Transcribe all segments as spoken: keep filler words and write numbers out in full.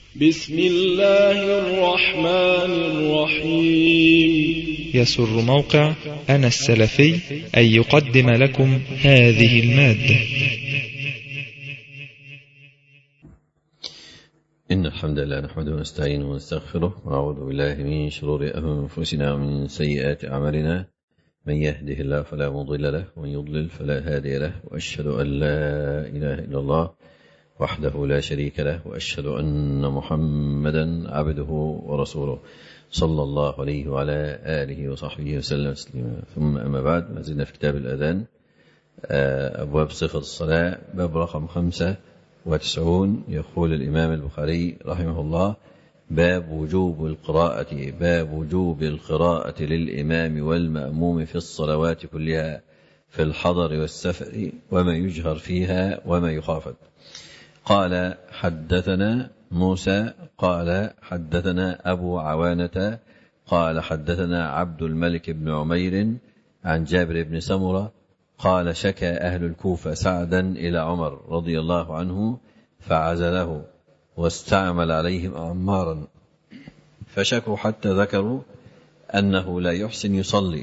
بسم الله الرحمن الرحيم. يسر موقع أنا السلفي أن يقدم لكم هذه المادة. إن الحمد لله نحمده ونستعينه ونستغفره ونعوذ بالله من شرور أنفسنا ومن سيئات أعمالنا، من يهده الله فلا مضل له ومن يضلل فلا هادي له، وأشهد أن لا إله إلا الله وحده لا شريك له، وأشهد أن محمدا عبده ورسوله صلى الله عليه وعلى آله وصحبه وسلم تسليما. ثم أما بعد، ما زلنا في كتاب الأذان، أبواب صفة الصلاة، باب رقم خمسة وتسعون. يقول الإمام البخاري رحمه الله: باب وجوب القراءة باب وجوب القراءة للإمام والمأموم في الصلوات كلها، في الحضر والسفر، وما يجهر فيها وما يخافت. قال: حدثنا موسى قال حدثنا أبو عوانة قال حدثنا عبد الملك بن عمير عن جابر بن سمرة قال: شكى أهل الكوفة سعدا إلى عمر رضي الله عنه فعزله واستعمل عليهم عمارا، فشكوا حتى ذكروا أنه لا يحسن يصلي،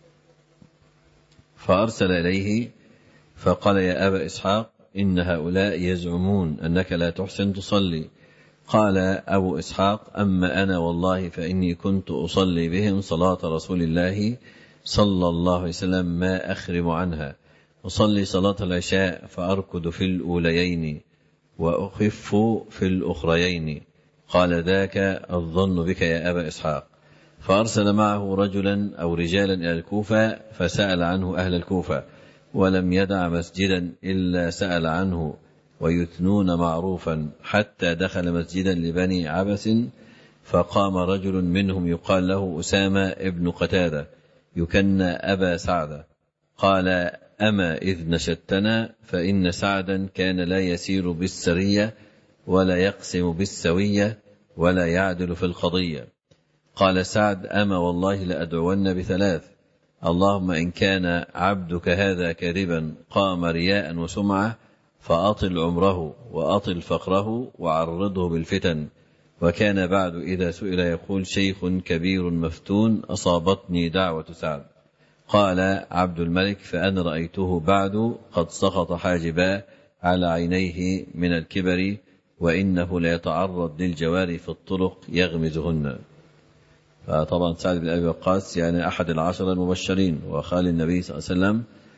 فأرسل إليه فقال: يا أبا إسحاق، إن هؤلاء يزعمون أنك لا تحسن تصلي. قال أبو إسحاق: أما أنا والله فإني كنت أصلي بهم صلاة رسول الله صلى الله عليه وسلم ما أخرم عنها، أصلي صلاة العشاء فأركض في الأوليين وأخف في الأخريين. قال: ذاك الظن بك يا أبا إسحاق. فأرسل معه رجلا أو رجالا إلى الكوفة فسأل عنه أهل الكوفة، ولم يدع مسجدا إلا سأل عنه، ويثنون معروفا، حتى دخل مسجدا لبني عبس، فقام رجل منهم يقال له أسامة ابن قتادة يكنى أبا سعد، قال: أما إذ نشدتنا، فإن سعدا كان لا يسير بالسرية ولا يقسم بالسوية ولا يعدل في القضية. قال سعد: أما والله لأدعون بثلاث: اللهم إن كان عبدك هذا كاذبا قام رياء وسمعة، فأطل عمره وأطل فقره وعرضه بالفتن. وكان بعد إذا سئل يقول: شيخ كبير مفتون أصابتني دعوة سعد. قال عبد الملك: فأنا رأيته بعد قد سقط حاجبا على عينيه من الكبر، وإنه لا يتعرض للجواري في الطرق يغمزهن. فطبعا سعد بن أبي وقاص يعني أحد العشرة المبشرين وخال النبي صلى الله عليه وسلم،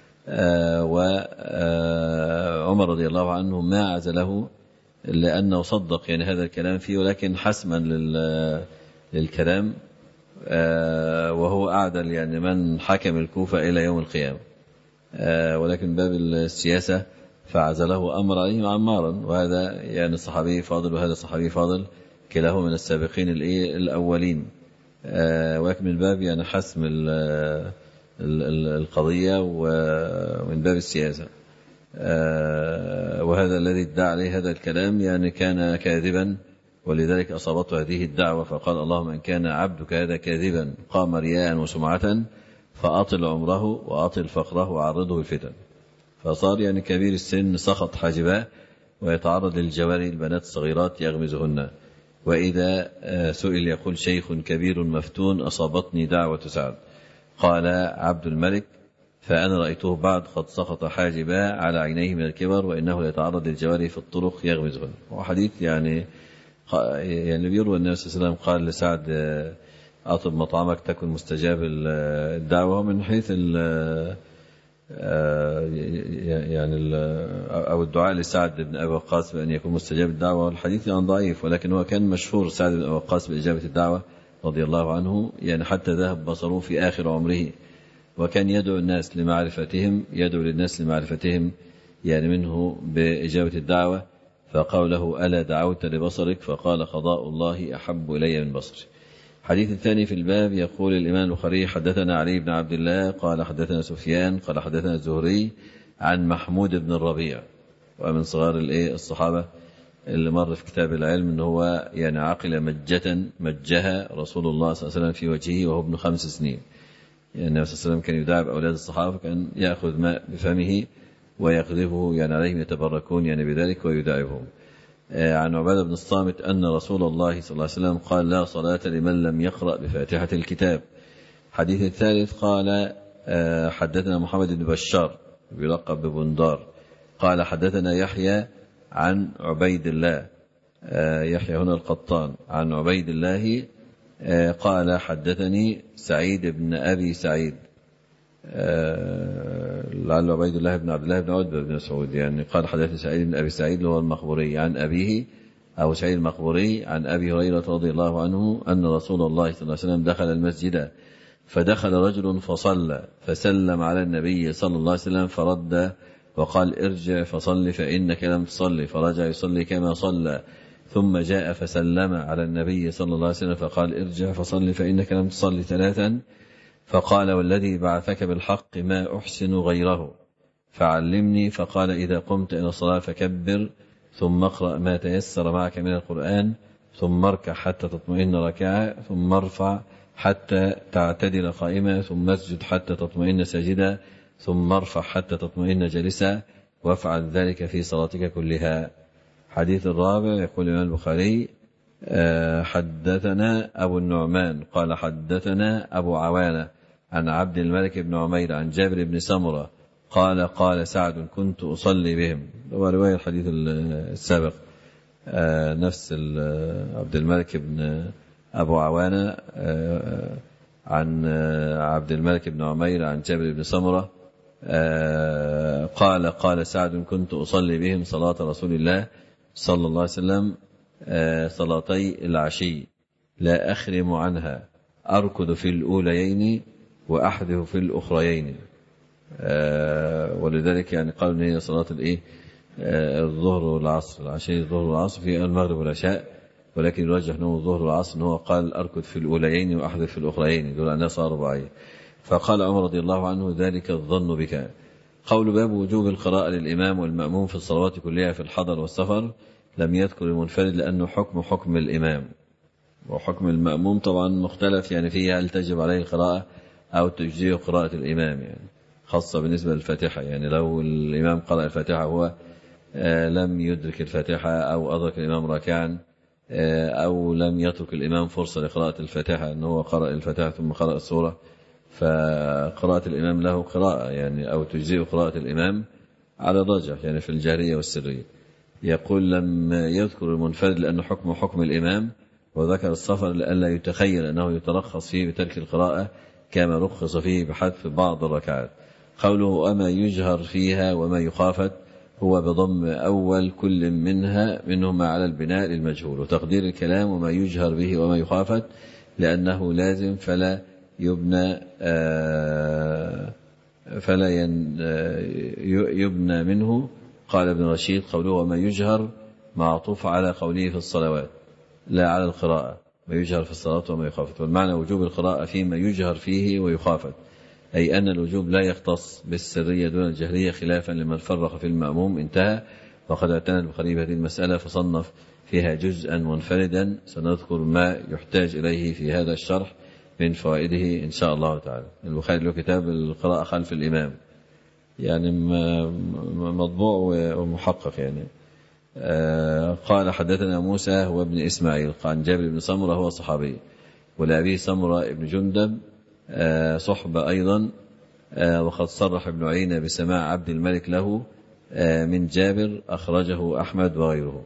وعمر رضي الله عنه ما عزله لأنه صدق يعني هذا الكلام فيه، ولكن حسما للكلام، وهو أعدل يعني من حكم الكوفة إلى يوم القيامة، ولكن باب السياسة فعزله أمر عليه عمارا، وهذا يعني الصحابي فاضل وهذا الصحابي فاضل، كلاهما من السابقين الأولين، ولكن من باب يعني حسم القضية ومن باب السياسة. وهذا الذي ادعى عليه هذا الكلام يعني كان كاذبا، ولذلك أصابته هذه الدعوة، فقال: اللهم إن كان عبدك هذا كاذبا قام رياء وسمعة، فأطل عمره وأطل فقره وعرضه الفتن. فصار يعني كبير السن سخط حاجباه ويتعرض للجواري البنات الصغيرات يغمزهن. وإذا سئل يقول: شيخ كبير مفتون أصابتني دعوة سعد. قال عبد الملك: فأنا رأيته بعد قد سقط حاجبا على عينيه من الكبر، وإنه يتعرض للجواري في الطرق يغمزهن. وحديث يعني يعني بيروى النبي صلى الله عليه وسلم قال لسعد: أطب مطعمك تكن مستجاب الدعوة، من حيث يعني أو الدعاء لسعد بن أبي وقاص بأن يكون مستجاب الدعوة. والحديث يعني ضعيف، ولكن هو كان مشهور سعد بن أبي وقاص بإجابة الدعوة رضي الله عنه، يعني حتى ذهب بصره في آخر عمره، وكان يدعو الناس لمعرفتهم يدعو للناس لمعرفتهم يعني منه بإجابة الدعوة. فقال له: ألا دعوت لبصرك؟ فقال: قضاء الله أحب إلي من بصري. حديث الثاني في الباب. يقول الإمام البخاري: حدثنا علي بن عبد الله قال حدثنا سفيان قال حدثنا الزهري عن محمود بن الربيع، ومن صغار الصحابة اللي مر في كتاب العلم أنه هو يعني عقل مجة مجها رسول الله صلى الله عليه وسلم في وجهه وهو ابن خمس سنين. يعني النبي صلى الله عليه وسلم كان يداعب أولاد الصحابة، كان يأخذ ماء بفمه ويقذفه يعني عليهم يتبركون يعني بذلك ويداعبهم. عن عبادة بن الصامت أن رسول الله صلى الله عليه وسلم قال لا صلاة لمن لم يقرأ بفاتحة الكتاب. حديث الثالث قال حدثنا محمد بن بشار بيلقب ببندار قال حدثنا يحيى عن عبيد الله، يحيى هنا القطان، عن عبيد الله قال حدثني سعيد بن أبي سعيد، لعل عبيد الله بن عبد الله بن عتبة بن مسعود يعني، قال حدثني سعيد بن أبي سعيد اللي هو المخبوري عن أبيه أو سعيد المخبوري عن أبي هريرة رضي الله عنه أن رسول الله صلى الله عليه وسلم دخل المسجد فدخل رجل فصلى فسلم على النبي صلى الله عليه وسلم فرد وقال ارجع فصل فإنك لم تصلي، فرجع يصلي كما صلى، ثم جاء فسلم على النبي صلى الله عليه وسلم فقال ارجع فصل فإنك لم تصلي ثلاثا، فقال والذي بعثك بالحق ما أحسن غيره فعلمني، فقال إذا قمت إلى الصلاة فكبر ثم اقرأ ما تيسر معك من القرآن ثم اركع حتى تطمئن ركعة ثم ارفع حتى تعتدل قائمة ثم اسجد حتى تطمئن ساجدا ثم ارفع حتى تطمئن جالسا وافعل ذلك في صلاتك كلها. حديث الرابع يقول الإمام البخاري حدثنا أبو النعمان قال حدثنا أبو عوانة عن عبد الملك بن عمير عن جابر بن سمرة قال قال سعد كنت أصلي بهم، هو رواية الحديث السابق نفس عبد الملك بن أبو عوانة عن عبد الملك بن عمير عن جابر بن سمرة قال قال سعد كنت أصلي بهم صلاة رسول الله صلى الله عليه وسلم صلاتي العشي لا أخرم عنها أركض في الأوليين وأحذف في الأخريين، ولذلك يعني قالوا إن هي صلاة الإيه الظهر والعصر، العشي الظهر والعصر في المغرب والعشاء، ولكن يرجح أنه الظهر والعصر أنه قال أركض في الأوليين وأحذف في الأخريين دول أنها صار رباعية. فقال عمر رضي الله عنه ذلك الظن بك. قول باب وجوب القراءة للإمام والمأموم في الصلوات كلها في الحضر والسفر لم يذكر المنفرد لأنه حكم حكم الإمام، وحكم المأموم طبعا مختلف يعني فيها هل تجب عليه القراءة أو تجزئ قراءة الإمام، يعني خاصة بالنسبة للفاتحة، يعني لو الإمام قرأ الفاتحة هو لم يدرك الفاتحة أو أدرك الإمام راكعا أو لم يترك الإمام فرصة لقراءة الفاتحة أنه قرأ الفاتحة ثم قرأ السورة، فقراءة الإمام له قراءة يعني أو تجزئ قراءة الإمام على الراجح يعني في الجهرية والسرية. يقول لم يذكر المنفرد لأنه حكم حكم الإمام، وذكر السفر لئلا يتخيل أنه يترخص فيه بترك القراءة كما رخص فيه بحذف بعض الركعات. قوله أما يجهر فيها وما يخافت هو بضم أول كل منها منهما على البناء للمجهول، وتقدير الكلام وما يجهر به وما يخافت لأنه لازم فلا يبنى فلا يبنى منه. قال ابن رشيد قوله وما يجهر معطوف على قوله في الصلوات لا على القراءة، ما يجهر في الصلاة وما يخافت، والمعنى وجوب القراءة فيما يجهر فيه ويخافت، أي أن الوجوب لا يختص بالسرية دون الجهرية خلافا لمن فرق في المأموم. انتهى. وقد اعتنى البخاري بهذه المسألة فصنف فيها جزءا منفردا سنذكر ما يحتاج إليه في هذا الشرح من فوائده إن شاء الله تعالى. البخاري له كتاب القراءة خلف الإمام يعني مطبوع ومحقق يعني. قال حدثنا موسى هو ابن إسماعيل عن جابر بن سمرة هو صحابي، ولأبي سمرة ابن جندب صحبة أيضا، وقد صرح ابن عيينة بسماع عبد الملك له من جابر أخرجه أحمد وغيره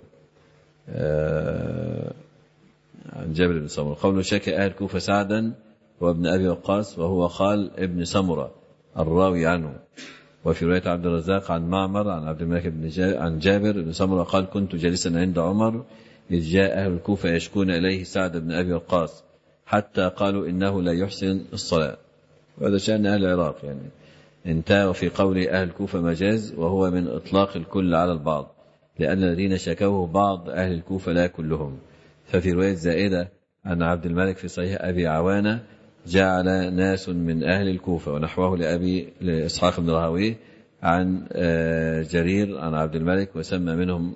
عن جابر بن سمرة. قوله شكى أهل كوفة سعدا وابن أبي وقاص وهو قال ابن سمرة الراوي عنه. وفي رواية عبد الرزاق عن معمر عن عبد الملك بن جابر عن جابر بن سمرة قال كنت جالسا عند عمر إذ جاء أهل الكوفة يشكون إليه سعد بن أبي وقاص حتى قالوا إنه لا يحسن الصلاة، وهذا شأن أهل العراق يعني. انتهى. وفي قول أهل الكوفة مجاز وهو من إطلاق الكل على البعض، لأن الذين شكوه بعض أهل الكوفة لا كلهم. ففي رواية زائدة عن عبد الملك في صحيح أبي عوانة جعل ناس من أهل الكوفة، ونحوه لأبي لإسحاق بن راهويه عن جرير عن عبد الملك، وسمى منهم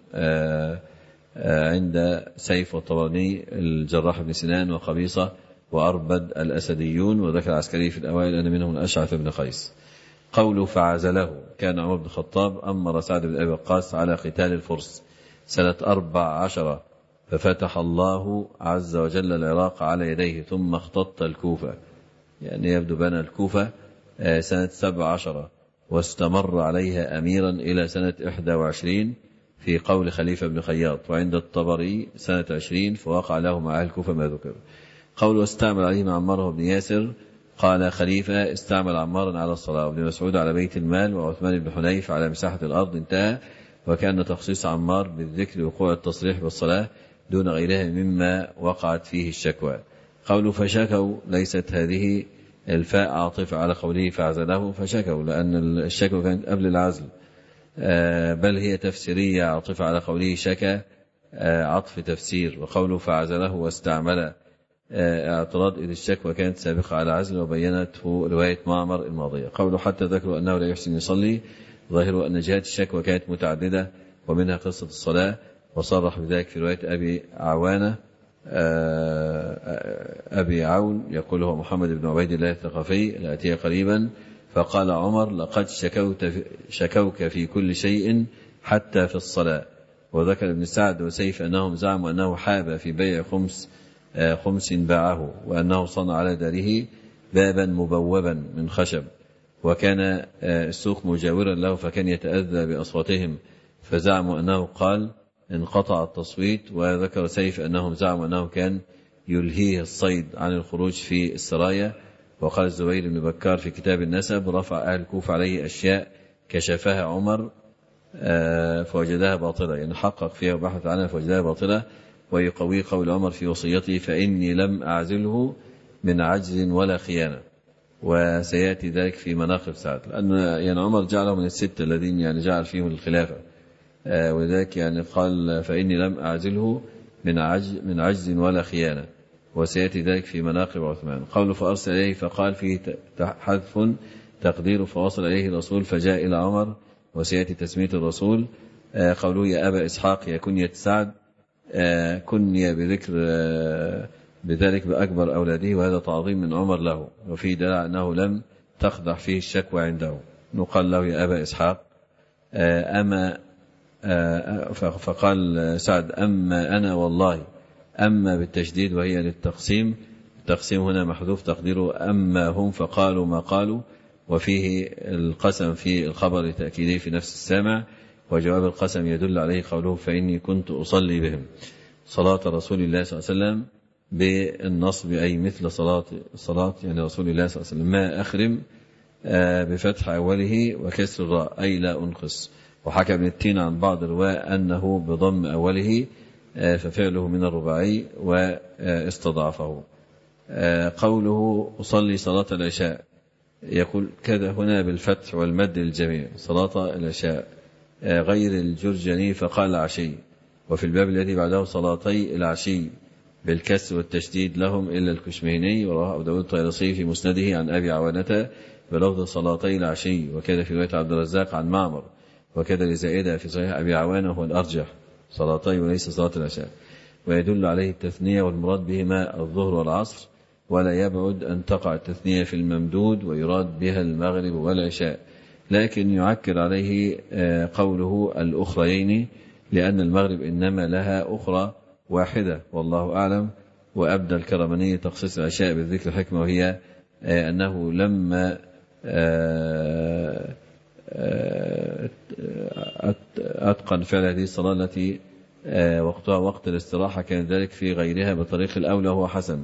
عند سيف والطبراني الجراح بن سنان وقبيصة وأربد الأسديون، وذكر العسكري في الأوائل أن منهم الأشعث بن قيس. قوله فعزله كان عمر بن الخطاب أمر سعد بن أبي وقاص على قتال الفرس سنة أربع عشر ففتح الله عز وجل العراق على يديه ثم اختط الكوفة، يعني يبدو بنى الكوفة سنة سبع عشر واستمر عليها أميرا إلى سنة إحدى وعشرين في قول خليفة بن خياط، وعند الطبري سنة عشرين فوقع له مع أهل الكوفة ما ذكر. قوله استعمل عليهم عمار بن ياسر، قال خليفة استعمل عمارا على الصلاة، وابن مسعود على بيت المال، وعثمان بن حنيف على مساحة الأرض، انتهى. وكان تخصيص عمار بالذكر وقوع التصريح بالصلاة دون غيرها مما وقعت فيه الشكوى. قوله فشكوا، ليست هذه الفاء عاطفة على قوله فعزله فشكوا، لأن الشكوى كانت قبل العزل، بل هي تفسيرية عاطفة على قوله شكى عطف تفسير. وقوله فعزله واستعمل اعتراض إذ الشكوى كانت سابقة على عزل، وبينته رواية معمر الماضية. قوله حتى ذكروا أنه لا يحسن يصلي، ظاهر أن جهات الشكوى كانت متعددة ومنها قصة الصلاة، وصرح بذلك في رواية أبي عوانة أبي عون يقول هو محمد بن عبيد الله الثقفي الآتي قريبا، فقال عمر لقد شكوت في شكوك في كل شيء حتى في الصلاة. وذكر ابن سعد وسيف أنهم زعموا أنه حاب في بيع خمس خمس باعه، وأنه صنع على داره بابا مبوبا من خشب، وكان السوق مجاورا له فكان يتأذى بأصواتهم، فزعموا أنه قال انقطع التصويت. وذكر سيف أنهم زعموا أنه كان يلهيه الصيد عن الخروج في السرايا. وقال الزبير بن بكار في كتاب النسب رفع أهل الكوفة عليه أشياء كشفها عمر فوجدها باطلة، يعني حقق فيها وبحث عنها فوجدها باطلة، ويقوي قول عمر في وصيته فإني لم أعزله من عجز ولا خيانة. وسيأتي ذلك في مناقب سعد، لأن يعني عمر جعله من الستة الذين يعني جعل فيهم الخلافة، ولذلك يعني قال فإني لم أعزله من عجز من عجز ولا خيانة، وسيأتي ذلك في مناقب عثمان. قوله فأرسل إليه فقال فيه حذف تقدير فوصل إليه الرسول فجاء إلى عمر، وسيأتي تسمية الرسول. قوله يا أبا إسحاق يا كنية سعد، كني بذكر بذلك بأكبر أولاده، وهذا تعظيم من عمر له، وفيه دلالة أنه لم تقدح فيه الشكوى عنده. نقال له يا أبا إسحاق أما فقال سعد أما أنا والله، أما بالتشديد وهي للتقسيم، التقسيم هنا محذوف تقديره أما هم فقالوا ما قالوا، وفيه القسم في الخبر تأكيده في نفس السامع، وجواب القسم يدل عليه قوله فإني كنت أصلي بهم. صلاة رسول الله صلى الله عليه وسلم بالنصب أي مثل صلاة صلاة يعني رسول الله صلى الله عليه وسلم، ما أخرم بفتح أوله وكسر الراء أي لا أنقص. وحكى ابن التين عن بعض الرواة أنه بضم أوله ففعله من الرباعي واستضعفه. قوله أصلي صلاة العشاء، يقول كذا هنا بالفتح والمد الجميع صلاة العشاء غير الجرجني فقال عشي. وفي الباب الذي بعده صلاتي العشي بالكسر والتشديد لهم إلا الكشمهني، ورواه أبو داود الطيالسي في مسنده عن أبي عوانة بلفظ صلاتي العشي، وكذا في رواية عبد الرزاق عن معمر، وكذا لزائدة في صحيح أبي عوانة هو الأرجح صلاتي وليس صلاة العشاء. ويدل عليه التثنية والمراد بهما الظهر والعصر، ولا يبعد أن تقع التثنية في الممدود ويراد بها المغرب والعشاء، لكن يعكر عليه قوله الأخريين لأن المغرب إنما لها أخرى واحدة والله أعلم. وأبدى الكرماني تخصيص العشاء بالذكر حكمة، وهي أنه لما أتقن فعل هذه الصلاة التي وقتها وقت الاستراحة كان ذلك في غيرها بطريق الأولى هو حسن،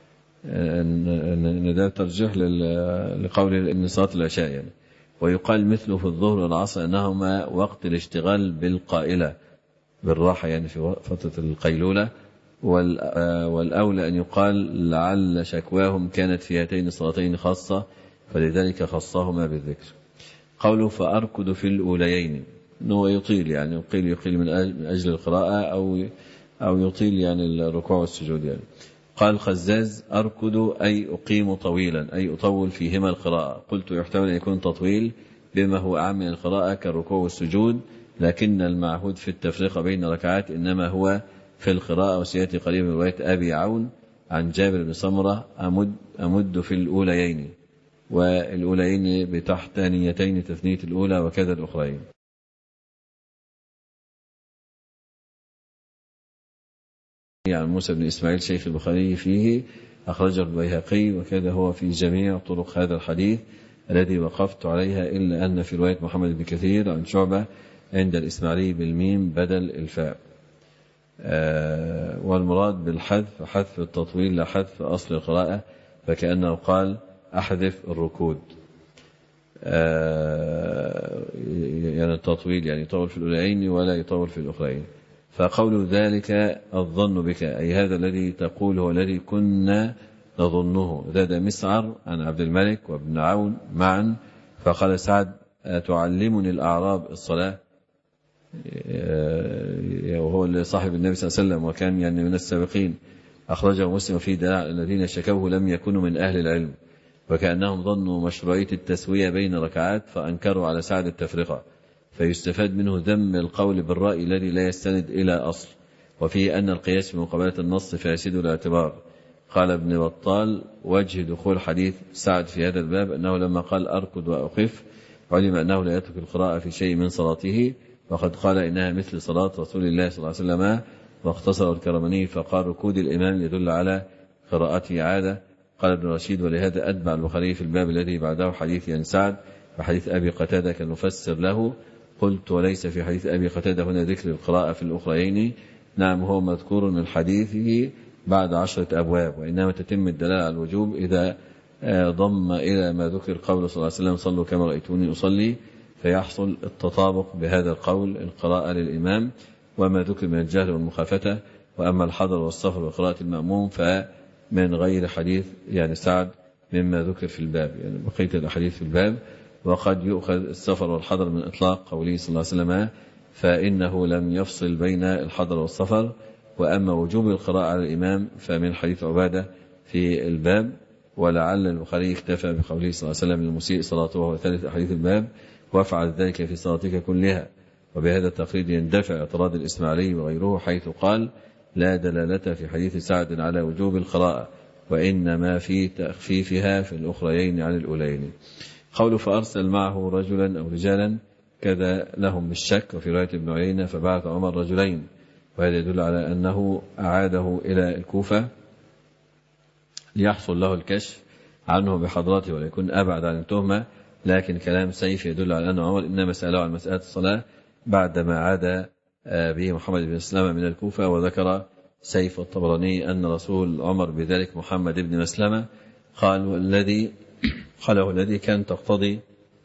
أن ده ترجح لقول إن صلاة العشاء يعني. ويقال مثله في الظهر والعصر أنهما وقت الاشتغال بالقائلة بالراحة يعني في فترة القيلولة، والأولى أن يقال لعل شكواهم كانت في هاتين الصلاتين خاصة فلذلك خصهما بالذكر. قوله فأركض في الأوليين أنه يطيل يعني يقيل يقيل من أجل القراءة أو أو يطيل يعني الركوع والسجود يعني. قال خزاز أركض أي أقيم طويلا أي أطول فيهما القراءة. قلت يحتمل أن يكون تطويل بما هو أعم من القراءة كالركوع والسجود، لكن المعهود في التفريق بين ركعات إنما هو في القراءة. وسيأتي قريبا رواية أبي عون عن جابر بن سمرة أمد, أمد في الأوليين، والأوليين بتحتانيتين تثنية الأولى وكذا الأخرين. عن موسى بن إسماعيل شيخ البخاري فيه أخرجه البيهقي، وكذا هو في جميع طرق هذا الحديث الذي وقفت عليها، إلا أن في رواية محمد بن كثير عن شعبة عند الإسماعيلي بالميم بدل الفاء. آه والمراد بالحذف حذف التطويل لا حذف أصل القراءة، فكأنه قال أحذف الركود. آه يعني التطويل يعني يطول في الأولين ولا يطول في الأخرين. فقول ذلك الظن بك، أي هذا الذي تقول هو الذي كنا نظنه. زاد مسعر عن عبد الملك وابن عون معا، فقال سعد تعلمني الأعراب الصلاة، وهو صاحب النبي صلى الله عليه وسلم وكان يعني من السابقين. أخرجه مسلم في دلاء الذين شكوه لم يكونوا من أهل العلم، وكأنهم ظنوا مشروعية التسوية بين ركعات فأنكروا على سعد التفرقة. فيستفاد منه ذم القول بالرأي الذي لا يستند إلى أصل، وفيه أن القياس في مقابلة النص فاسد الاعتبار. قال ابن بطال وجه دخول حديث سعد في هذا الباب أنه لما قال أركض وأخف علم أنه لا يترك القراءة في شيء من صلاته، وقد قال إنها مثل صلاة رسول الله صلى الله عليه وسلم، واختصر الكرماني فقال ركود الإمام يدل على قراءته عادة. قال ابن رشيد ولهذا أتبع البخاري في الباب الذي بعده حديث عن سعد وحديث أبي قتادة كنفسر له. قلت وليس في حديث أبي قتادة هنا ذكر القراءة في الأخرين. نعم هو مذكور من حديثه بعد عشرة أبواب، وإنما تتم الدلالة على الوجوب إذا ضم إلى ما ذكر قول صلى الله عليه وسلم صلوا كما رأيتوني أصلي، فيحصل التطابق بهذا القول القراءة للإمام وما ذكر من الجهل والمخافة. وأما الحضر والسفر وقراءة المأموم فمن غير حديث يعني سعد مما ذكر في الباب، يعني بقية الأحاديث في الباب. وقد يؤخذ السفر والحضر من إطلاق قوله صلى الله عليه وسلم، فإنه لم يفصل بين الحضر والسفر. وأما وجوب القراءة على الإمام فمن حديث عبادة في الباب. ولعل البخاري اكتفى بقوله صلى الله عليه وسلم المسيء صلاته وهو ثالث أحاديث الباب، وافعل ذلك في صلاتك كلها. وبهذا التقرير يندفع اعتراض الإسماعيلي وغيره حيث قال لا دلالة في حديث سعد على وجوب القراءة، وإنما في تخفيفها في الأخرين عن الأولين. قول فأرسل معه رجلا أو رجالا كذا لهم بالشك، وفي رواية ابن عيينة فبعث عمر رجلين، وهذا يدل على أنه أعاده إلى الكوفة ليحصل له الكشف عنه بحضرته وليكون أبعد عن التهمة. لكن كلام سيف يدل على أن عمر إنما سأله عن مسألة الصلاة بعدما عاد به محمد بن مسلمة من الكوفة. وذكر سيف الطبراني أن رسول عمر بذلك محمد بن مسلمة قال والذي قاله الذي كان تقتضي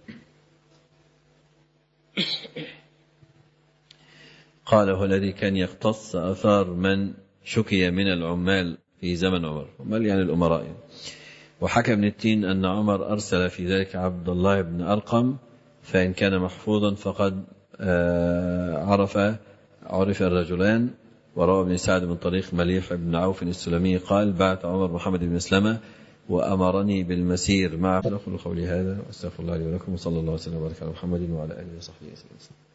قاله الذي كان يختص أثار من شكي من العمال في زمن عمر، عمال يعني الأمراء. وحكى ابن التين أن عمر أرسل في ذلك عبد الله بن أرقم، فإن كان محفوظا فقد عرف عرف الرجلان. وروى ابن سعد من طريق مليح بن عوف السلمي قال بعث عمر محمد بن مسلمة وأمرني بالمسير معه. أقول قولي هذا وأستغفر الله لي ولكم، وصلى الله وسلم وبارك على محمد وعلى آله وصحبه وسلم.